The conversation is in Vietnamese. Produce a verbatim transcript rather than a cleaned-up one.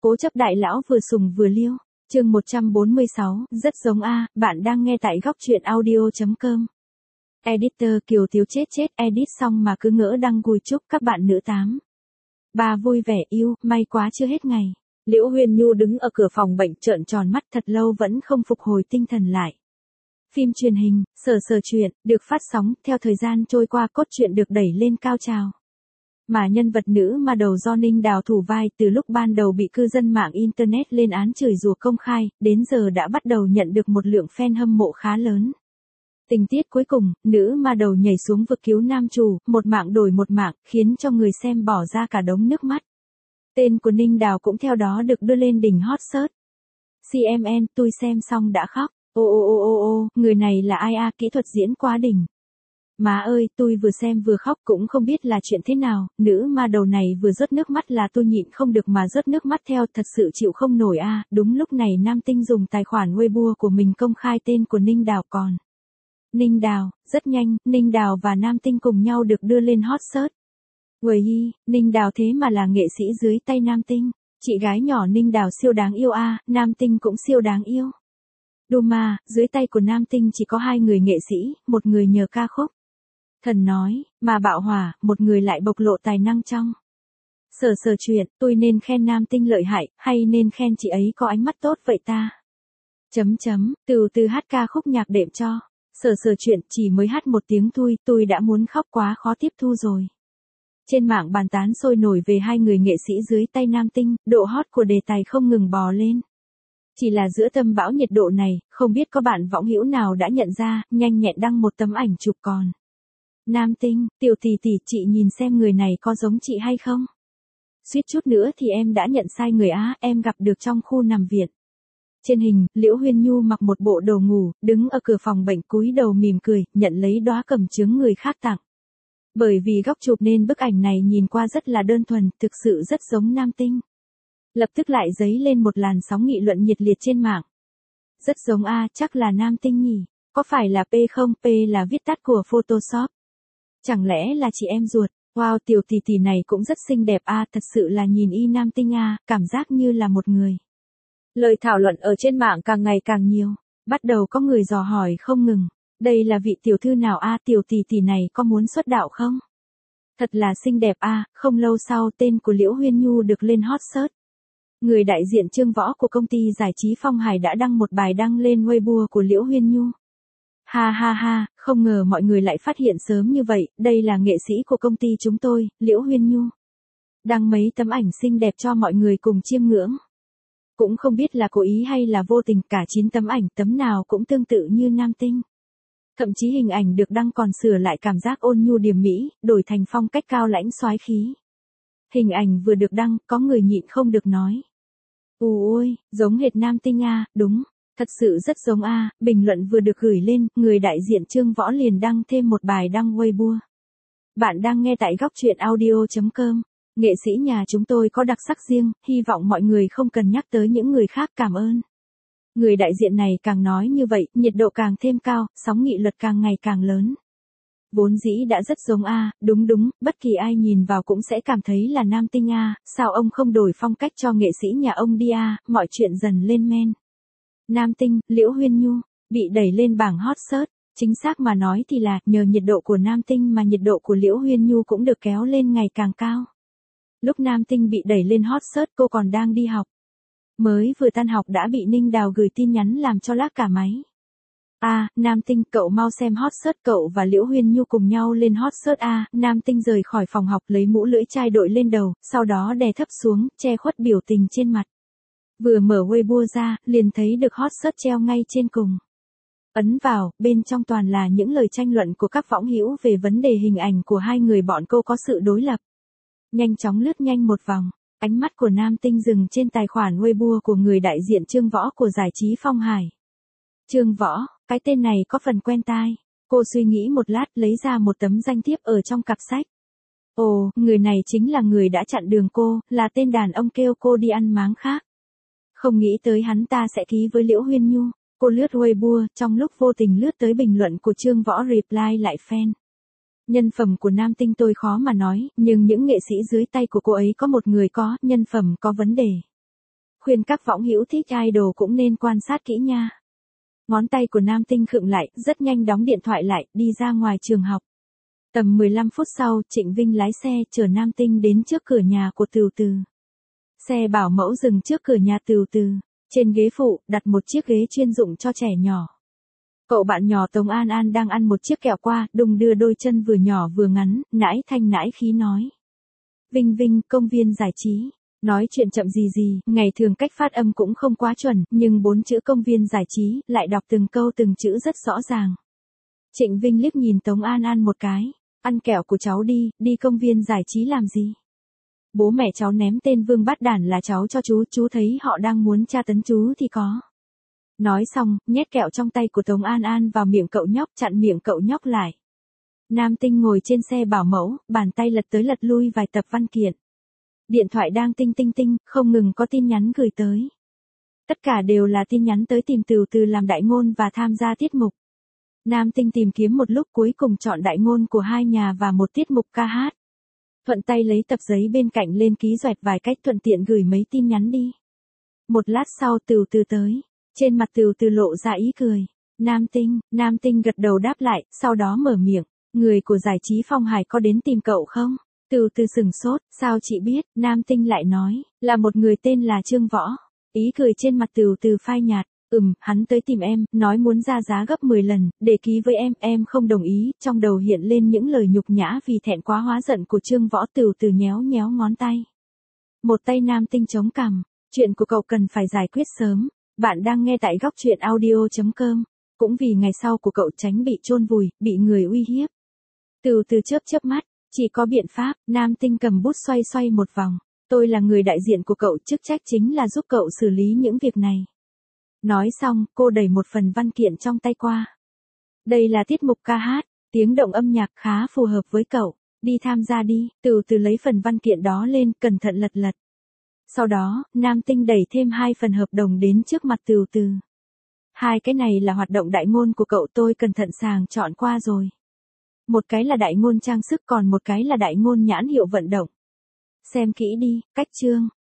Cố chấp đại lão vừa sùng vừa liêu. Chương một trăm bốn mươi sáu, rất giống a, bạn đang nghe tại góc truyện audio chấm com. Editor Kiều Tiếu chết chết edit xong mà cứ ngỡ đăng gùi chúc các bạn nữ tám. Bà vui vẻ yêu, may quá chưa hết ngày. Liễu Huyền Nhu đứng ở cửa phòng bệnh trợn tròn mắt thật lâu vẫn không phục hồi tinh thần lại. Phim truyền hình, Sở Sở Truyện, được phát sóng, theo thời gian trôi qua cốt truyện được đẩy lên cao trào. Mà nhân vật nữ mà đầu do Ninh Đào thủ vai từ lúc ban đầu bị cư dân mạng Internet lên án chửi rủa công khai, đến giờ đã bắt đầu nhận được một lượng fan hâm mộ khá lớn. Tình tiết cuối cùng, nữ ma đầu nhảy xuống vực cứu nam chủ, một mạng đổi một mạng, khiến cho người xem bỏ ra cả đống nước mắt. Tên của Ninh Đào cũng theo đó được đưa lên đỉnh hot search. xê em en, tôi xem xong đã khóc. Ô ô ô ô ô, người này là ai a, kỹ thuật diễn quá đỉnh. Má ơi, tôi vừa xem vừa khóc cũng không biết là chuyện thế nào, nữ ma đầu này vừa rớt nước mắt là tôi nhịn không được mà rớt nước mắt theo, thật sự chịu không nổi a. Đúng lúc này Nam Tinh dùng tài khoản Weibo của mình công khai tên của Ninh Đào còn. Ninh Đào, rất nhanh, Ninh Đào và Nam Tinh cùng nhau được đưa lên hot search. Uầy, Ninh Đào thế mà là nghệ sĩ dưới tay Nam Tinh, chị gái nhỏ Ninh Đào siêu đáng yêu a, Nam Tinh cũng siêu đáng yêu. Duma, dưới tay của Nam Tinh chỉ có hai người nghệ sĩ, một người nhờ ca khúc. Thần nói, mà Bạo Hỏa, một người lại bộc lộ tài năng trong. Sở Sở Truyện, tôi nên khen Nam Tinh lợi hại, hay nên khen chị ấy có ánh mắt tốt vậy ta? Chấm chấm, từ từ hát ca khúc nhạc đệm cho. Sở Sở Truyện, chỉ mới hát một tiếng thôi, tôi đã muốn khóc quá khó tiếp thu rồi. Trên mạng bàn tán sôi nổi về hai người nghệ sĩ dưới tay Nam Tinh, độ hot của đề tài không ngừng bò lên. Chỉ là giữa tâm bão nhiệt độ này, không biết có bạn võng hữu nào đã nhận ra, nhanh nhẹn đăng một tấm ảnh chụp còn. Nam Tinh, tiểu tỷ tỷ, chị nhìn xem người này có giống chị hay không? Suýt chút nữa thì em đã nhận sai người á, em gặp được trong khu nằm viện. Trên hình, Liễu Huyền Nhu mặc một bộ đồ ngủ, đứng ở cửa phòng bệnh cúi đầu mỉm cười, nhận lấy đóa cẩm chướng người khác tặng. Bởi vì góc chụp nên bức ảnh này nhìn qua rất là đơn thuần, thực sự rất giống Nam Tinh. Lập tức lại dấy lên một làn sóng nghị luận nhiệt liệt trên mạng. Rất giống a, chắc là Nam Tinh nhỉ, có phải là P không? P là viết tắt của Photoshop. Chẳng lẽ là chị em ruột? Wow, tiểu tỷ tỷ này cũng rất xinh đẹp a, thật sự là nhìn y Nam Tinh a, cảm giác như là một người. Lời thảo luận ở trên mạng càng ngày càng nhiều, bắt đầu có người dò hỏi không ngừng, đây là vị tiểu thư nào a, tiểu tỷ tỷ này có muốn xuất đạo không? Thật là xinh đẹp a, không lâu sau tên của Liễu Huyền Nhu được lên hot search. Người đại diện Trương Võ của công ty giải trí Phong Hải đã đăng một bài đăng lên Weibo của Liễu Huyền Nhu. Ha ha ha, không ngờ mọi người lại phát hiện sớm như vậy, đây là nghệ sĩ của công ty chúng tôi, Liễu Huyền Nhu. Đăng mấy tấm ảnh xinh đẹp cho mọi người cùng chiêm ngưỡng. Cũng không biết là cố ý hay là vô tình, cả chín tấm ảnh tấm nào cũng tương tự như Nam Tinh. Thậm chí hình ảnh được đăng còn sửa lại cảm giác ôn nhu điềm mỹ, đổi thành phong cách cao lãnh soái khí. Hình ảnh vừa được đăng, có người nhịn không được nói. Ù ôi, giống hệt Nam Tinh a, đúng, thật sự rất giống a. Bình luận vừa được gửi lên, người đại diện Trương Võ liền đăng thêm một bài đăng Weibo. Bạn đang nghe tại góc truyện audio chấm com. Nghệ sĩ nhà chúng tôi có đặc sắc riêng, hy vọng mọi người không cần nhắc tới những người khác, cảm ơn. Người đại diện này càng nói như vậy, nhiệt độ càng thêm cao, sóng nghị luận càng ngày càng lớn. Vốn dĩ đã rất giống a, đúng đúng, bất kỳ ai nhìn vào cũng sẽ cảm thấy là Nam Tinh a, sao ông không đổi phong cách cho nghệ sĩ nhà ông đi a, mọi chuyện dần lên men. Nam Tinh, Liễu Huyền Nhu, bị đẩy lên bảng hot search, chính xác mà nói thì là nhờ nhiệt độ của Nam Tinh mà nhiệt độ của Liễu Huyền Nhu cũng được kéo lên ngày càng cao. Lúc Nam Tinh bị đẩy lên hot search cô còn đang đi học. Mới vừa tan học đã bị Ninh Đào gửi tin nhắn làm cho lác cả máy. À, Nam Tinh, cậu mau xem hot search, cậu và Liễu Huyền Nhu cùng nhau lên hot search a. À, Nam Tinh rời khỏi phòng học lấy mũ lưỡi chai đội lên đầu, sau đó đè thấp xuống, che khuất biểu tình trên mặt. Vừa mở Weibo ra, liền thấy được hot search treo ngay trên cùng. Ấn vào, bên trong toàn là những lời tranh luận của các võng hữu về vấn đề hình ảnh của hai người bọn cô có sự đối lập. Nhanh chóng lướt nhanh một vòng, ánh mắt của Nam Tinh dừng trên tài khoản Weibo của người đại diện Trương Võ của giải trí Phong Hải. Trương Võ, cái tên này có phần quen tai. Cô suy nghĩ một lát lấy ra một tấm danh thiếp ở trong cặp sách. Ồ, người này chính là người đã chặn đường cô, là tên đàn ông kêu cô đi ăn máng khác. Không nghĩ tới hắn ta sẽ ký với Liễu Huyền Nhu. Cô lướt Weibo, trong lúc vô tình lướt tới bình luận của Trương Võ reply lại fan. Nhân phẩm của Nam Tinh tôi khó mà nói, nhưng những nghệ sĩ dưới tay của cô ấy có một người có nhân phẩm có vấn đề. khuyên các võng hữu thích idol cũng nên quan sát kỹ nha. Ngón tay của Nam Tinh khựng lại, rất nhanh đóng điện thoại lại, đi ra ngoài trường học. Tầm mười lăm phút sau, Trịnh Vinh lái xe chở Nam Tinh đến trước cửa nhà của Từu Từ. Xe bảo mẫu dừng trước cửa nhà Từu Từ, trên ghế phụ đặt một chiếc ghế chuyên dụng cho trẻ nhỏ. Cậu bạn nhỏ Tống An An đang ăn một chiếc kẹo qua, đung đưa đôi chân vừa nhỏ vừa ngắn, nãi thanh nãi khí nói. Vinh Vinh, công viên giải trí. Nói chuyện chậm gì gì, ngày thường cách phát âm cũng không quá chuẩn, nhưng bốn chữ công viên giải trí, lại đọc từng câu từng chữ rất rõ ràng. Trịnh Vinh liếc nhìn Tống An An một cái, ăn kẹo của cháu đi, đi công viên giải trí làm gì? Bố mẹ cháu ném tên Vương Bát Đản là cháu cho chú, chú thấy họ đang muốn tra tấn chú thì có. Nói xong, nhét kẹo trong tay của Tống An An vào miệng cậu nhóc, chặn miệng cậu nhóc lại. Nam Tinh ngồi trên xe bảo mẫu, bàn tay lật tới lật lui vài tập văn kiện. Điện thoại đang tinh tinh tinh, không ngừng có tin nhắn gửi tới. Tất cả đều là tin nhắn tới tìm Từu Từ làm đại ngôn và tham gia tiết mục. Nam Tinh tìm kiếm một lúc cuối cùng chọn đại ngôn của hai nhà và một tiết mục ca hát. Thuận tay lấy tập giấy bên cạnh lên ký xoẹt vài cách thuận tiện gửi mấy tin nhắn đi. Một lát sau Từu Từ tới, trên mặt Từu Từ lộ ra ý cười. Nam Tinh, Nam Tinh gật đầu đáp lại, sau đó mở miệng. Người của giải trí Phong Hải có đến tìm cậu không? Từu Từ sửng sốt, sao chị biết? Nam Tinh lại nói, là một người tên là Trương Võ. Ý cười trên mặt Từu Từ phai nhạt, ừm, hắn tới tìm em, nói muốn ra giá gấp mười lần, để ký với em, em không đồng ý, trong đầu hiện lên những lời nhục nhã vì thẹn quá hóa giận của Trương Võ. Từu Từ nhéo nhéo ngón tay. Một tay Nam Tinh chống cằm, chuyện của cậu cần phải giải quyết sớm, bạn đang nghe tại góc truyện audio chấm com, cũng vì ngày sau của cậu tránh bị chôn vùi, bị người uy hiếp. Từu Từ chớp chớp mắt. Chỉ có biện pháp, Nam Tinh cầm bút xoay xoay một vòng. Tôi là người đại diện của cậu, chức trách chính là giúp cậu xử lý những việc này. Nói xong, cô đẩy một phần văn kiện trong tay qua. Đây là tiết mục ca hát, tiếng động âm nhạc khá phù hợp với cậu. Đi tham gia đi. Từu Từ lấy phần văn kiện đó lên, cẩn thận lật lật. Sau đó, Nam Tinh đẩy thêm hai phần hợp đồng đến trước mặt Từu Từ. Hai cái này là hoạt động đại ngôn của cậu, tôi cẩn thận sàng chọn qua rồi. Một cái là đại ngôn trang sức, còn một cái là đại ngôn nhãn hiệu vận động. Xem kỹ đi, cách chương.